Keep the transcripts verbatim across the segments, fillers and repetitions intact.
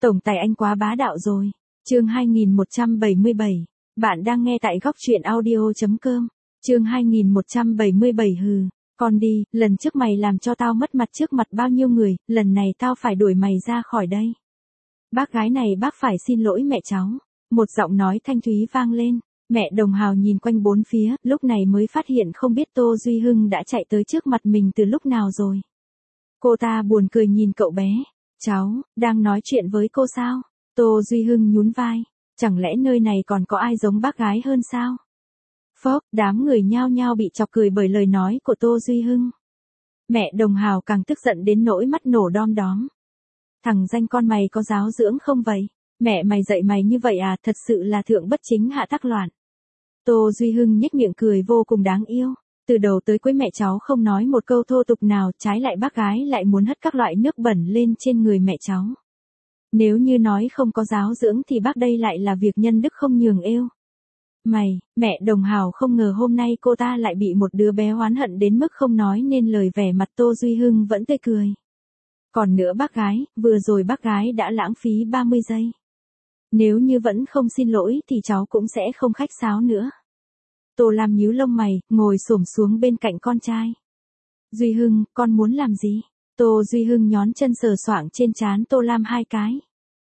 Tổng tài anh quá bá đạo rồi. Chương hai nghìn một trăm bảy mươi bảy. Bạn đang nghe tại góc truyện audio chấm com. Chương hai nghìn một trăm bảy mươi bảy hừ. Con đi, lần trước mày làm cho tao mất mặt trước mặt bao nhiêu người, lần này tao phải đuổi mày ra khỏi đây. Bác gái này bác phải xin lỗi mẹ cháu. Một giọng nói thanh thúy vang lên. Mẹ Đồng Hào nhìn quanh bốn phía, lúc này mới phát hiện không biết Tô Duy Hưng đã chạy tới trước mặt mình từ lúc nào rồi. Cô ta buồn cười nhìn cậu bé. Cháu, đang nói chuyện với cô sao? Tô Duy Hưng nhún vai. Chẳng lẽ nơi này còn có ai giống bác gái hơn sao? Phốc, đám người nhao nhao bị chọc cười bởi lời nói của Tô Duy Hưng. Mẹ Đồng Hào càng tức giận đến nỗi mắt nổ đom đóm. Thằng danh con mày có giáo dưỡng không vậy? Mẹ mày dạy mày như vậy à, thật sự là thượng bất chính hạ tắc loạn. Tô Duy Hưng nhếch miệng cười vô cùng đáng yêu. Từ đầu tới cuối mẹ cháu không nói một câu thô tục nào, trái lại bác gái lại muốn hất các loại nước bẩn lên trên người mẹ cháu. Nếu như nói không có giáo dưỡng thì bác đây lại là việc nhân đức không nhường êu. Mày, mẹ Đồng Hào không ngờ hôm nay cô ta lại bị một đứa bé oán hận đến mức không nói nên lời, vẻ mặt Tô Duy Hưng vẫn tươi cười. Còn nữa bác gái, vừa rồi bác gái đã lãng phí ba mươi giây. Nếu như vẫn không xin lỗi thì cháu cũng sẽ không khách sáo nữa. Tô Lam nhíu lông mày, ngồi xổm xuống bên cạnh con trai. Duy Hưng, con muốn làm gì? Tô Duy Hưng nhón chân sờ soạng trên trán Tô Lam hai cái.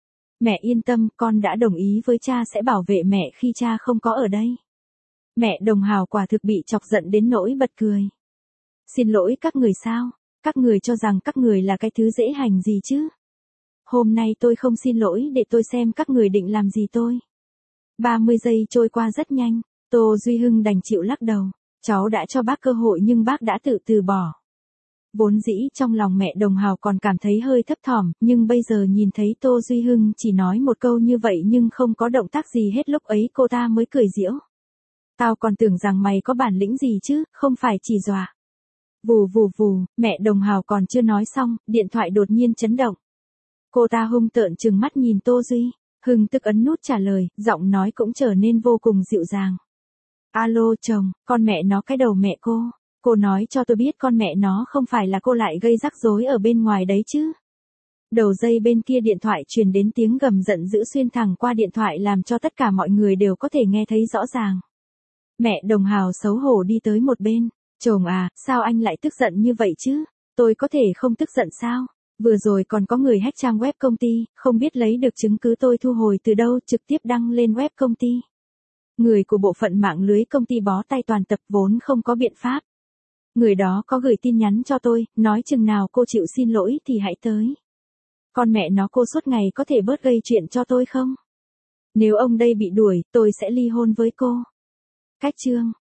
Mẹ yên tâm, con đã đồng ý với cha sẽ bảo vệ mẹ khi cha không có ở đây. Mẹ Đồng Hào quả thực bị chọc giận đến nỗi bật cười. Xin lỗi các người sao? Các người cho rằng các người là cái thứ dễ hành gì chứ? Hôm nay tôi không xin lỗi để tôi xem các người định làm gì tôi. ba mươi giây trôi qua rất nhanh, Tô Duy Hưng đành chịu lắc đầu. Cháu đã cho bác cơ hội nhưng bác đã tự từ bỏ. Vốn dĩ trong lòng mẹ Đồng Hào còn cảm thấy hơi thấp thỏm, nhưng bây giờ nhìn thấy Tô Duy Hưng chỉ nói một câu như vậy nhưng không có động tác gì hết, lúc ấy cô ta mới cười giễu. Tao còn tưởng rằng mày có bản lĩnh gì chứ, không phải chỉ dọa. Vù vù vù, mẹ Đồng Hào còn chưa nói xong, điện thoại đột nhiên chấn động. Cô ta hung tợn trừng mắt nhìn Tô Duy Hưng, tức ấn nút trả lời, giọng nói cũng trở nên vô cùng dịu dàng. Alo chồng, con mẹ nó cái đầu mẹ cô. Cô nói cho tôi biết con mẹ nó không phải là cô lại gây rắc rối ở bên ngoài đấy chứ. Đầu dây bên kia điện thoại truyền đến tiếng gầm giận dữ xuyên thẳng qua điện thoại làm cho tất cả mọi người đều có thể nghe thấy rõ ràng. Mẹ Đồng Hào xấu hổ đi tới một bên. Chồng à, sao anh lại tức giận như vậy chứ? Tôi có thể không tức giận sao? Vừa rồi còn có người hack trang web công ty, không biết lấy được chứng cứ tôi thu hồi từ đâu, trực tiếp đăng lên web công ty. Người của bộ phận mạng lưới công ty bó tay toàn tập vốn không có biện pháp. Người đó có gửi tin nhắn cho tôi, nói chừng nào cô chịu xin lỗi thì hãy tới. Con mẹ nó cô suốt ngày có thể bớt gây chuyện cho tôi không? Nếu ông đây bị đuổi, tôi sẽ ly hôn với cô. Cách chương.